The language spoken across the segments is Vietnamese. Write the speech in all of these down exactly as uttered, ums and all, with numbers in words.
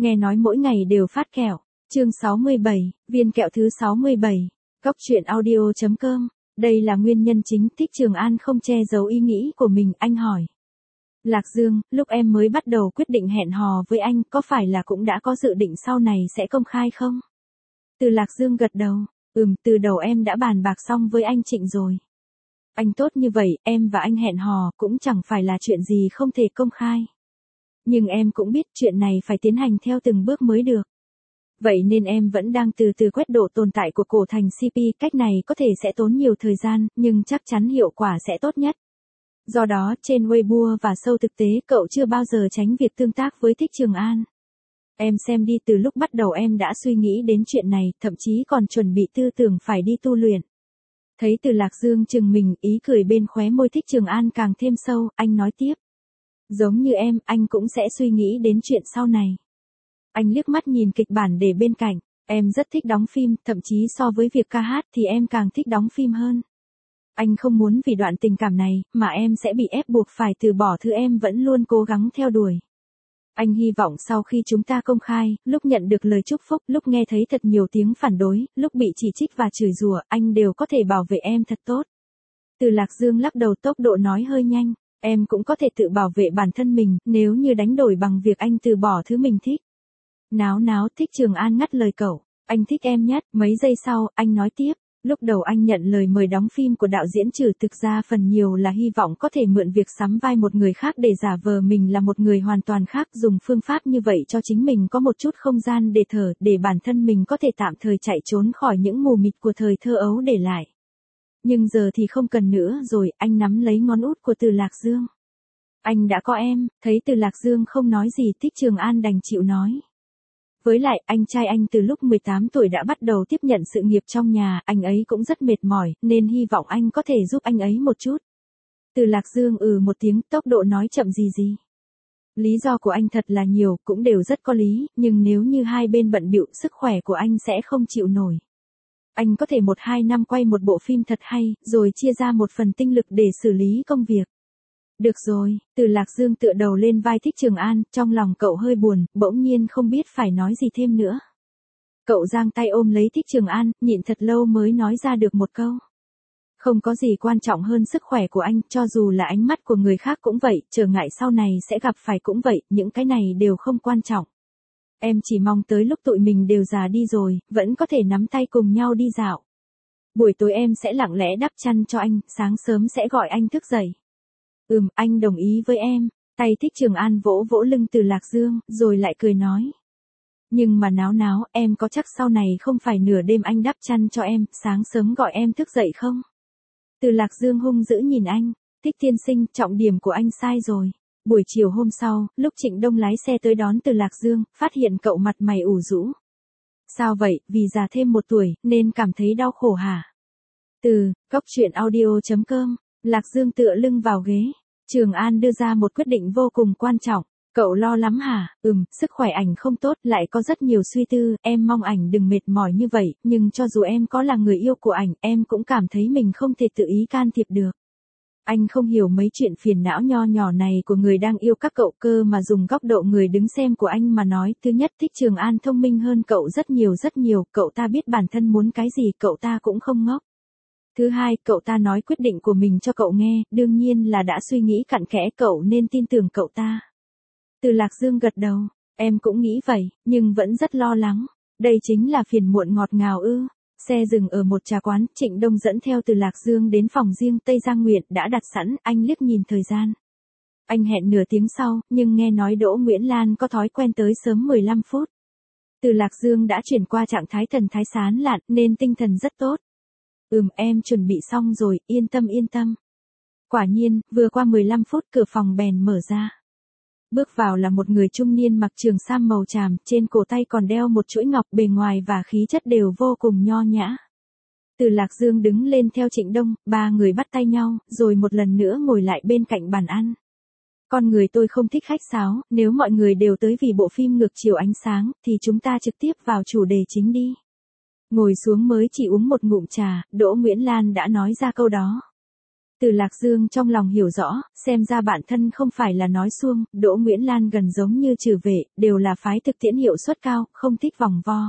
Nghe nói mỗi ngày đều phát kẹo. Chương sáu mươi bảy, viên kẹo thứ sáu mươi bảy. Cốc truyện audio chấm com. Đây là nguyên nhân chính. Thích Trường An không che giấu ý nghĩ của mình, anh hỏi. Lạc Dương, lúc em mới bắt đầu quyết định hẹn hò với anh, có phải là cũng đã có dự định sau này sẽ công khai không? Từ Lạc Dương gật đầu. Ừm, từ đầu em đã bàn bạc xong với anh Trịnh rồi. Anh tốt như vậy, em và anh hẹn hò cũng chẳng phải là chuyện gì không thể công khai. Nhưng em cũng biết chuyện này phải tiến hành theo từng bước mới được. Vậy nên em vẫn đang từ từ quét độ tồn tại của cổ thành xê pê, cách này có thể sẽ tốn nhiều thời gian, nhưng chắc chắn hiệu quả sẽ tốt nhất. Do đó, trên Weibo và sâu thực tế cậu chưa bao giờ tránh việc tương tác với Thích Trường An. Em xem đi, từ lúc bắt đầu em đã suy nghĩ đến chuyện này, thậm chí còn chuẩn bị tư tưởng phải đi tu luyện. Thấy Từ Lạc Dương chừng mình, ý cười bên khóe môi Thích Trường An càng thêm sâu, anh nói tiếp. Giống như em, anh cũng sẽ suy nghĩ đến chuyện sau này. Anh liếc mắt nhìn kịch bản để bên cạnh, em rất thích đóng phim, thậm chí so với việc ca hát thì em càng thích đóng phim hơn. Anh không muốn vì đoạn tình cảm này, mà em sẽ bị ép buộc phải từ bỏ thứ em vẫn luôn cố gắng theo đuổi. Anh hy vọng sau khi chúng ta công khai, lúc nhận được lời chúc phúc, lúc nghe thấy thật nhiều tiếng phản đối, lúc bị chỉ trích và chửi rủa, anh đều có thể bảo vệ em thật tốt. Từ Lạc Dương lắc đầu, tốc độ nói hơi nhanh. Em cũng có thể tự bảo vệ bản thân mình, nếu như đánh đổi bằng việc anh từ bỏ thứ mình thích. Náo náo, Thích Trường An ngắt lời cậu. Anh thích em nhất. Mấy giây sau, anh nói tiếp. Lúc đầu anh nhận lời mời đóng phim của đạo diễn Trừ, thực ra phần nhiều là hy vọng có thể mượn việc sắm vai một người khác để giả vờ mình là một người hoàn toàn khác, dùng phương pháp như vậy cho chính mình có một chút không gian để thở, để bản thân mình có thể tạm thời chạy trốn khỏi những mù mịt của thời thơ ấu để lại. Nhưng giờ thì không cần nữa rồi, anh nắm lấy ngón út của Từ Lạc Dương. Anh đã có em. Thấy Từ Lạc Dương không nói gì, Thích Trường An đành chịu nói. Với lại, anh trai anh từ lúc mười tám tuổi đã bắt đầu tiếp nhận sự nghiệp trong nhà, anh ấy cũng rất mệt mỏi, nên hy vọng anh có thể giúp anh ấy một chút. Từ Lạc Dương ừ một tiếng, tốc độ nói chậm gì gì. Lý do của anh thật là nhiều, cũng đều rất có lý, nhưng nếu như hai bên bận bịu, sức khỏe của anh sẽ không chịu nổi. Anh có thể một hai năm quay một bộ phim thật hay, rồi chia ra một phần tinh lực để xử lý công việc. Được rồi, Từ Lạc Dương tựa đầu lên vai Thích Trường An, trong lòng cậu hơi buồn, bỗng nhiên không biết phải nói gì thêm nữa. Cậu giang tay ôm lấy Thích Trường An, nhịn thật lâu mới nói ra được một câu. Không có gì quan trọng hơn sức khỏe của anh, cho dù là ánh mắt của người khác cũng vậy, trở ngại sau này sẽ gặp phải cũng vậy, những cái này đều không quan trọng. Em chỉ mong tới lúc tụi mình đều già đi rồi, vẫn có thể nắm tay cùng nhau đi dạo. Buổi tối em sẽ lặng lẽ đắp chăn cho anh, sáng sớm sẽ gọi anh thức dậy. Ừm, anh đồng ý với em. Tay Thích Trường An vỗ vỗ lưng Từ Lạc Dương, rồi lại cười nói. Nhưng mà náo náo, em có chắc sau này không phải nửa đêm anh đắp chăn cho em, sáng sớm gọi em thức dậy không? Từ Lạc Dương hung dữ nhìn anh. Thích tiên sinh, trọng điểm của anh sai rồi. Buổi chiều hôm sau, lúc Trịnh Đông lái xe tới đón Từ Lạc Dương, phát hiện cậu mặt mày ủ rũ. Sao vậy, vì già thêm một tuổi, nên cảm thấy đau khổ hả? Từ, cốc truyện audio chấm com, Lạc Dương tựa lưng vào ghế. Trường An đưa ra một quyết định vô cùng quan trọng. Cậu lo lắm hả? Ừm, sức khỏe ảnh không tốt, lại có rất nhiều suy tư, em mong ảnh đừng mệt mỏi như vậy, nhưng cho dù em có là người yêu của ảnh, em cũng cảm thấy mình không thể tự ý can thiệp được. Anh không hiểu mấy chuyện phiền não nho nhỏ này của người đang yêu các cậu, cơ mà dùng góc độ người đứng xem của anh mà nói. Thứ nhất, Thích Trường An thông minh hơn cậu rất nhiều rất nhiều, cậu ta biết bản thân muốn cái gì, cậu ta cũng không ngốc. Thứ hai, cậu ta nói quyết định của mình cho cậu nghe, đương nhiên là đã suy nghĩ cặn kẽ, cậu nên tin tưởng cậu ta. Từ Lạc Dương gật đầu, em cũng nghĩ vậy, nhưng vẫn rất lo lắng. Đây chính là phiền muộn ngọt ngào ư? Xe dừng ở một trà quán, Trịnh Đông dẫn theo Từ Lạc Dương đến phòng riêng Tây Giang Nguyện đã đặt sẵn, anh liếc nhìn thời gian. Anh hẹn nửa tiếng sau, nhưng nghe nói Đỗ Nguyễn Lan có thói quen tới sớm mười lăm phút. Từ Lạc Dương đã chuyển qua trạng thái thần thái sán lạn, nên tinh thần rất tốt. Ừm, em chuẩn bị xong rồi, yên tâm yên tâm. Quả nhiên, vừa qua mười lăm phút cửa phòng bèn mở ra. Bước vào là một người trung niên mặc trường sam màu tràm, trên cổ tay còn đeo một chuỗi ngọc, bề ngoài và khí chất đều vô cùng nho nhã. Từ Lạc Dương đứng lên theo Trịnh Đông, ba người bắt tay nhau, rồi một lần nữa ngồi lại bên cạnh bàn ăn. Con người tôi không thích khách sáo, nếu mọi người đều tới vì bộ phim Ngược chiều ánh sáng, thì chúng ta trực tiếp vào chủ đề chính đi. Ngồi xuống mới chỉ uống một ngụm trà, Đỗ Nguyễn Lan đã nói ra câu đó. Từ Lạc Dương trong lòng hiểu rõ, xem ra bản thân không phải là nói suông, Đỗ Nguyễn Lan gần giống như trừ vệ, đều là phái thực tiễn hiệu suất cao, không thích vòng vo.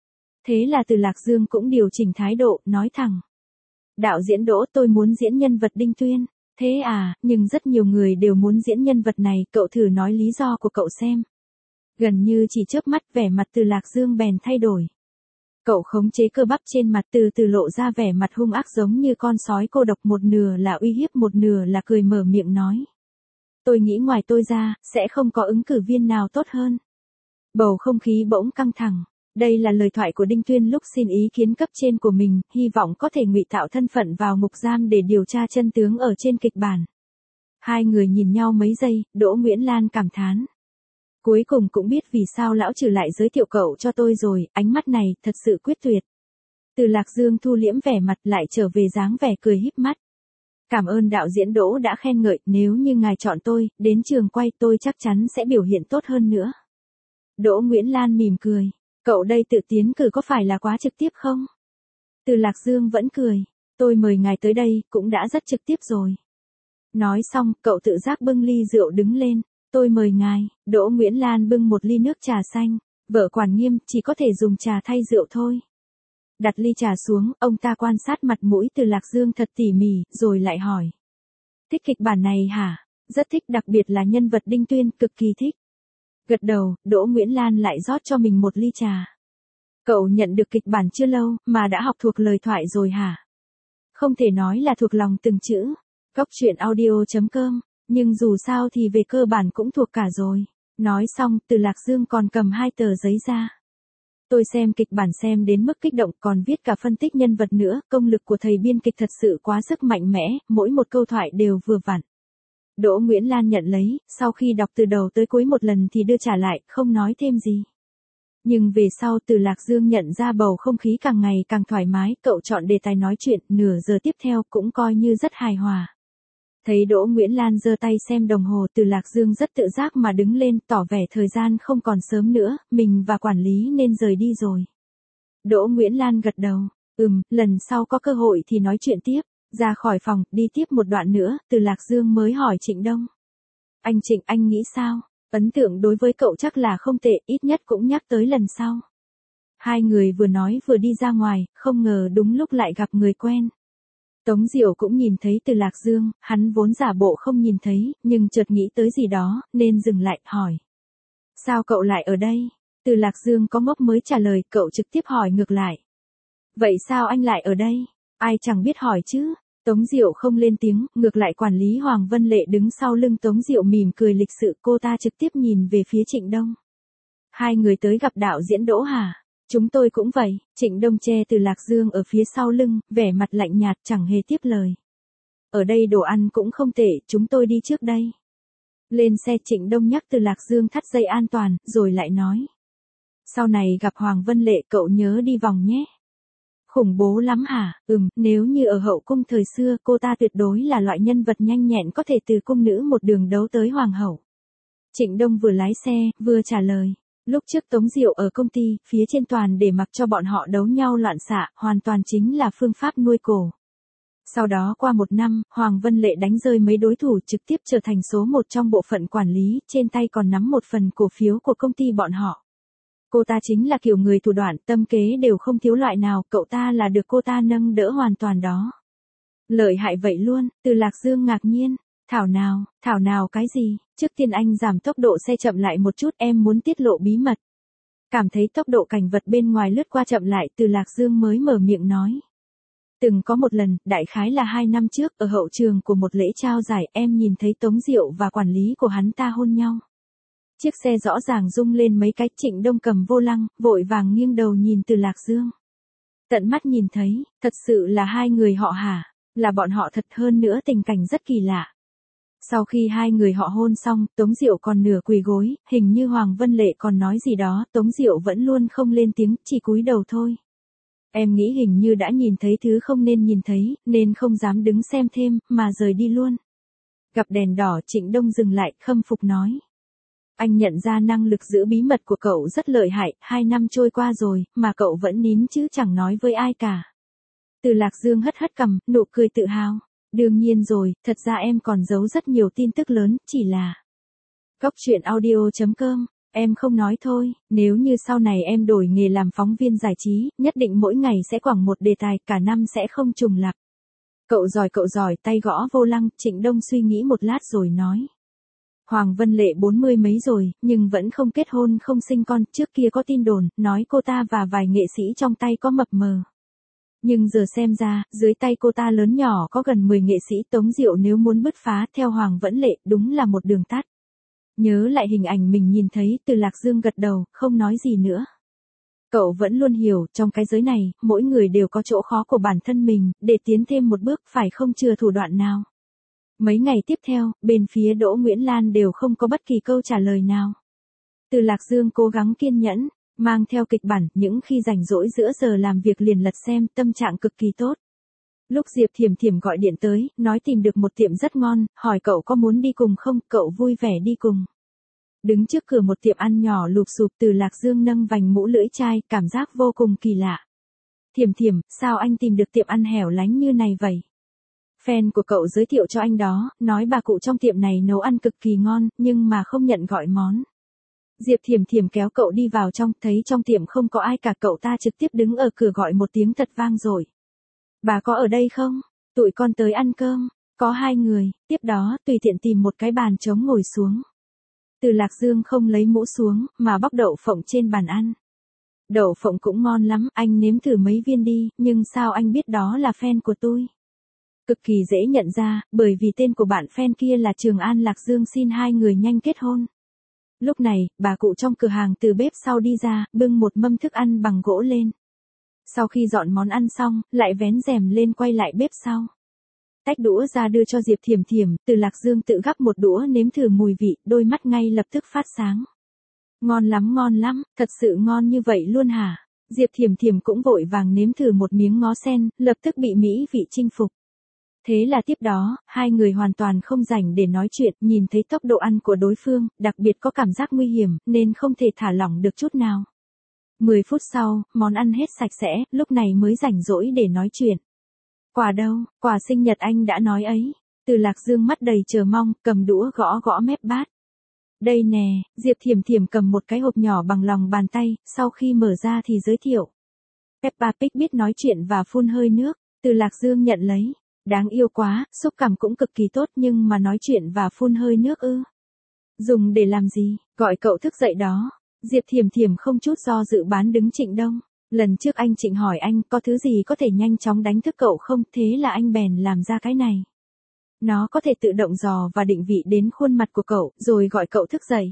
Thế là Từ Lạc Dương cũng điều chỉnh thái độ, nói thẳng. Đạo diễn Đỗ, tôi muốn diễn nhân vật Đinh Tuyên. Thế à, nhưng rất nhiều người đều muốn diễn nhân vật này, cậu thử nói lý do của cậu xem. Gần như chỉ chớp mắt, vẻ mặt Từ Lạc Dương bèn thay đổi. Cậu khống chế cơ bắp trên mặt, từ từ lộ ra vẻ mặt hung ác giống như con sói cô độc, một nửa là uy hiếp, một nửa là cười, mở miệng nói. Tôi nghĩ ngoài tôi ra, sẽ không có ứng cử viên nào tốt hơn. Bầu không khí bỗng căng thẳng. Đây là lời thoại của Đinh Tuyên lúc xin ý kiến cấp trên của mình, hy vọng có thể ngụy tạo thân phận vào ngục giam để điều tra chân tướng ở trên kịch bản. Hai người nhìn nhau mấy giây, Đỗ Nguyễn Lan cảm thán. Cuối cùng cũng biết vì sao lão trừ lại giới thiệu cậu cho tôi rồi, ánh mắt này, thật sự quyết tuyệt. Từ Lạc Dương thu liễm vẻ mặt, lại trở về dáng vẻ cười híp mắt. Cảm ơn đạo diễn Đỗ đã khen ngợi, nếu như ngài chọn tôi, đến trường quay tôi chắc chắn sẽ biểu hiện tốt hơn nữa. Đỗ Nguyễn Lan mỉm cười. Cậu đây tự tiến cử có phải là quá trực tiếp không? Từ Lạc Dương vẫn cười. Tôi mời ngài tới đây, cũng đã rất trực tiếp rồi. Nói xong, cậu tự giác bưng ly rượu đứng lên. Tôi mời ngài. Đỗ Nguyễn Lan bưng một ly nước trà xanh. Vợ quản nghiêm, chỉ có thể dùng trà thay rượu thôi. Đặt ly trà xuống, ông ta quan sát mặt mũi Từ Lạc Dương thật tỉ mỉ, rồi lại hỏi. Thích kịch bản này hả? Rất thích, đặc biệt là nhân vật Đinh Tuyên, cực kỳ thích. Gật đầu, Đỗ Nguyễn Lan lại rót cho mình một ly trà. Cậu nhận được kịch bản chưa lâu, mà đã học thuộc lời thoại rồi hả? Không thể nói là thuộc lòng từng chữ. Góc truyện audio chấm com, nhưng dù sao thì về cơ bản cũng thuộc cả rồi. Nói xong, Từ Lạc Dương còn cầm hai tờ giấy ra. Tôi xem kịch bản xem đến mức kích động, còn viết cả phân tích nhân vật nữa, công lực của thầy biên kịch thật sự quá sức mạnh mẽ, mỗi một câu thoại đều vừa vặn. Đỗ Nguyễn Lan nhận lấy, sau khi đọc từ đầu tới cuối một lần thì đưa trả lại, không nói thêm gì. Nhưng về sau Từ Lạc Dương nhận ra bầu không khí càng ngày càng thoải mái, cậu chọn đề tài nói chuyện, nửa giờ tiếp theo cũng coi như rất hài hòa. Thấy Đỗ Nguyễn Lan giơ tay xem đồng hồ, Từ Lạc Dương rất tự giác mà đứng lên, tỏ vẻ thời gian không còn sớm nữa, mình và quản lý nên rời đi rồi. Đỗ Nguyễn Lan gật đầu, ừm, lần sau có cơ hội thì nói chuyện tiếp. Ra khỏi phòng, đi tiếp một đoạn nữa, Từ Lạc Dương mới hỏi Trịnh Đông. Anh Trịnh, anh nghĩ sao? Ấn tượng đối với cậu chắc là không tệ, ít nhất cũng nhắc tới lần sau. Hai người vừa nói vừa đi ra ngoài, không ngờ đúng lúc lại gặp người quen. Tống Diệu cũng nhìn thấy Từ Lạc Dương, hắn vốn giả bộ không nhìn thấy, nhưng chợt nghĩ tới gì đó, nên dừng lại, hỏi. Sao cậu lại ở đây? Từ Lạc Dương có ngốc mới trả lời, cậu trực tiếp hỏi ngược lại. Vậy sao anh lại ở đây? Ai chẳng biết hỏi chứ. Tống Diệu không lên tiếng, ngược lại quản lý Hoàng Vân Lệ đứng sau lưng Tống Diệu mỉm cười lịch sự, cô ta trực tiếp nhìn về phía Trịnh Đông. Hai người tới gặp đạo diễn Đỗ hả? Chúng tôi cũng vậy. Trịnh Đông che Từ Lạc Dương ở phía sau lưng, vẻ mặt lạnh nhạt chẳng hề tiếp lời. Ở đây đồ ăn cũng không tệ, chúng tôi đi trước đây. Lên xe, Trịnh Đông nhắc Từ Lạc Dương thắt dây an toàn, rồi lại nói. Sau này gặp Hoàng Vân Lệ cậu nhớ đi vòng nhé. Khủng bố lắm hả? Ừm, nếu như ở hậu cung thời xưa, cô ta tuyệt đối là loại nhân vật nhanh nhẹn có thể từ cung nữ một đường đấu tới hoàng hậu. Trịnh Đông vừa lái xe, vừa trả lời. Lúc trước Tống Diệu ở công ty, phía trên toàn để mặc cho bọn họ đấu nhau loạn xạ, hoàn toàn chính là phương pháp nuôi cổ. Sau đó qua một năm, Hoàng Vân Lệ đánh rơi mấy đối thủ, trực tiếp trở thành số một trong bộ phận quản lý, trên tay còn nắm một phần cổ phiếu của công ty bọn họ. Cô ta chính là kiểu người thủ đoạn, tâm kế đều không thiếu loại nào, cậu ta là được cô ta nâng đỡ hoàn toàn đó. Lợi hại vậy luôn, Từ Lạc Dương ngạc nhiên. Thảo nào, thảo nào cái gì, trước tiên anh giảm tốc độ xe chậm lại một chút, em muốn tiết lộ bí mật. Cảm thấy tốc độ cảnh vật bên ngoài lướt qua chậm lại, Từ Lạc Dương mới mở miệng nói. Từng có một lần, đại khái là hai năm trước, ở hậu trường của một lễ trao giải, em nhìn thấy Tống Diệu và quản lý của hắn ta hôn nhau. Chiếc xe rõ ràng rung lên mấy cái, Trịnh Đông cầm vô lăng, vội vàng nghiêng đầu nhìn Từ Lạc Dương. Tận mắt nhìn thấy, thật sự là hai người họ hả, là bọn họ thật, hơn nữa tình cảnh rất kỳ lạ. Sau khi hai người họ hôn xong, Tống Diệu còn nửa quỳ gối, hình như Hoàng Vân Lệ còn nói gì đó, Tống Diệu vẫn luôn không lên tiếng, chỉ cúi đầu thôi. Em nghĩ hình như đã nhìn thấy thứ không nên nhìn thấy, nên không dám đứng xem thêm, mà rời đi luôn. Gặp đèn đỏ, Trịnh Đông dừng lại, khâm phục nói. Anh nhận ra năng lực giữ bí mật của cậu rất lợi hại, hai năm trôi qua rồi, mà cậu vẫn nín chứ chẳng nói với ai cả. Từ Lạc Dương hất hất cằm, nụ cười tự hào. Đương nhiên rồi, thật ra em còn giấu rất nhiều tin tức lớn, chỉ là... Góc truyện audio chấm com, em không nói thôi, nếu như sau này em đổi nghề làm phóng viên giải trí, nhất định mỗi ngày sẽ quảng một đề tài, cả năm sẽ không trùng lặp. Cậu giỏi cậu giỏi, tay gõ vô lăng, Trịnh Đông suy nghĩ một lát rồi nói. Hoàng Vân Lệ bốn mươi mấy rồi, nhưng vẫn không kết hôn không sinh con, trước kia có tin đồn, nói cô ta và vài nghệ sĩ trong tay có mập mờ. Nhưng giờ xem ra, dưới tay cô ta lớn nhỏ có gần mười nghệ sĩ, Tống Diệu nếu muốn bứt phá theo Hoàng Vân Lệ, đúng là một đường tắt. Nhớ lại hình ảnh mình nhìn thấy, Từ Lạc Dương gật đầu, không nói gì nữa. Cậu vẫn luôn hiểu, trong cái giới này, mỗi người đều có chỗ khó của bản thân mình, để tiến thêm một bước phải không chừa thủ đoạn nào. Mấy ngày tiếp theo, bên phía Đỗ Nguyễn Lan đều không có bất kỳ câu trả lời nào. Từ Lạc Dương cố gắng kiên nhẫn, mang theo kịch bản, những khi rảnh rỗi giữa giờ làm việc liền lật xem, tâm trạng cực kỳ tốt. Lúc Diệp Thiểm Thiểm gọi điện tới, nói tìm được một tiệm rất ngon, hỏi cậu có muốn đi cùng không, cậu vui vẻ đi cùng. Đứng trước cửa một tiệm ăn nhỏ lụp xụp, Từ Lạc Dương nâng vành mũ lưỡi chai, cảm giác vô cùng kỳ lạ. Thiểm Thiểm, sao anh tìm được tiệm ăn hẻo lánh như này vậy? Fan của cậu giới thiệu cho anh đó, nói bà cụ trong tiệm này nấu ăn cực kỳ ngon, nhưng mà không nhận gọi món. Diệp Thiểm Thiểm kéo cậu đi vào trong, thấy trong tiệm không có ai cả, cậu ta trực tiếp đứng ở cửa gọi một tiếng thật vang rồi. Bà có ở đây không? Tụi con tới ăn cơm. Có hai người, tiếp đó tùy tiện tìm một cái bàn trống ngồi xuống. Từ Lạc Dương không lấy mũ xuống, mà bóc đậu phộng trên bàn ăn. Đậu phộng cũng ngon lắm, anh nếm thử mấy viên đi, nhưng sao anh biết đó là fan của tôi? Cực kỳ dễ nhận ra, bởi vì tên của bạn fan kia là Trường An Lạc Dương, xin hai người nhanh kết hôn. Lúc này, bà cụ trong cửa hàng từ bếp sau đi ra, bưng một mâm thức ăn bằng gỗ lên. Sau khi dọn món ăn xong, lại vén rèm lên quay lại bếp sau. Tách đũa ra đưa cho Diệp Thiểm Thiểm, Từ Lạc Dương tự gắp một đũa nếm thử mùi vị, đôi mắt ngay lập tức phát sáng. Ngon lắm ngon lắm, thật sự ngon như vậy luôn hả? Diệp Thiểm Thiểm cũng vội vàng nếm thử một miếng ngó sen, lập tức bị mỹ vị chinh phục. Thế là tiếp đó, hai người hoàn toàn không rảnh để nói chuyện, nhìn thấy tốc độ ăn của đối phương, đặc biệt có cảm giác nguy hiểm, nên không thể thả lỏng được chút nào. Mười phút sau, món ăn hết sạch sẽ, lúc này mới rảnh rỗi để nói chuyện. Quà đâu, quà sinh nhật anh đã nói ấy. Từ Lạc Dương mắt đầy chờ mong, cầm đũa gõ gõ mép bát. Đây nè, Diệp Thiểm Thiểm cầm một cái hộp nhỏ bằng lòng bàn tay, sau khi mở ra thì giới thiệu. Peppa Pig biết nói chuyện và phun hơi nước, Từ Lạc Dương nhận lấy. Đáng yêu quá, xúc cảm cũng cực kỳ tốt, nhưng mà nói chuyện và phun hơi nước ư? Dùng để làm gì? Gọi cậu thức dậy đó. Diệp Thiểm Thiểm không chút do dự bán đứng Trịnh Đông. Lần trước anh Trịnh hỏi anh có thứ gì có thể nhanh chóng đánh thức cậu không, thế là anh bèn làm ra cái này. Nó có thể tự động dò và định vị đến khuôn mặt của cậu, rồi gọi cậu thức dậy.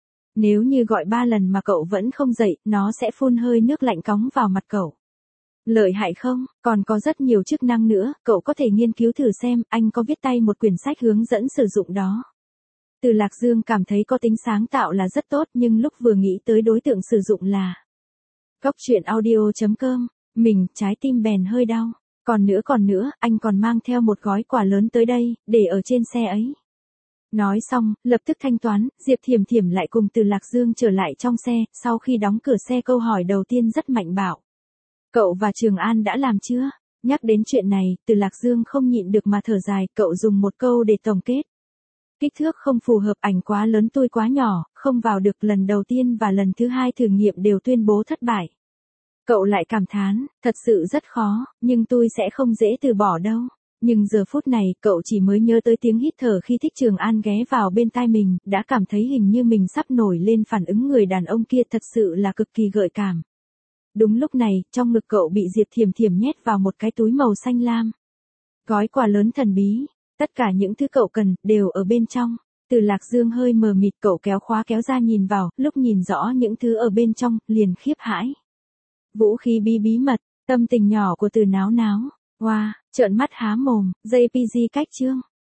Nếu như gọi ba lần mà cậu vẫn không dậy, nó sẽ phun hơi nước lạnh cóng vào mặt cậu. Lợi hại không? Còn có rất nhiều chức năng nữa, cậu có thể nghiên cứu thử xem, anh có viết tay một quyển sách hướng dẫn sử dụng đó. Từ Lạc Dương cảm thấy có tính sáng tạo là rất tốt, nhưng lúc vừa nghĩ tới đối tượng sử dụng là Góc truyện audio chấm com, mình, trái tim bèn hơi đau. Còn nữa còn nữa, anh còn mang theo một gói quà lớn tới đây, để ở trên xe ấy. Nói xong, lập tức thanh toán, Diệp Thiểm Thiểm lại cùng Từ Lạc Dương trở lại trong xe, sau khi đóng cửa xe câu hỏi đầu tiên rất mạnh bạo. Cậu và Trường An đã làm chưa? Nhắc đến chuyện này, Từ Lạc Dương không nhịn được mà thở dài, cậu dùng một câu để tổng kết. Kích thước không phù hợp, ảnh quá lớn, tôi quá nhỏ, không vào được, lần đầu tiên và lần thứ hai thử nghiệm đều tuyên bố thất bại. Cậu lại cảm thán, thật sự rất khó, nhưng tôi sẽ không dễ từ bỏ đâu. Nhưng giờ phút này, cậu chỉ mới nhớ tới tiếng hít thở khi Thích Trường An ghé vào bên tai mình, đã cảm thấy hình như mình sắp nổi lên, phản ứng người đàn ông kia thật sự là cực kỳ gợi cảm. Đúng lúc này, trong ngực cậu bị Diệp Thiểm Thiểm nhét vào một cái túi màu xanh lam. Gói quà lớn thần bí, tất cả những thứ cậu cần, đều ở bên trong. Từ Lạc Dương hơi mờ mịt, cậu kéo khóa kéo ra nhìn vào, lúc nhìn rõ những thứ ở bên trong, liền khiếp hãi. Vũ khí bí bí mật, tâm tình nhỏ của Từ Náo Náo. Wow, trợn mắt há mồm, gi pê giê cách chương.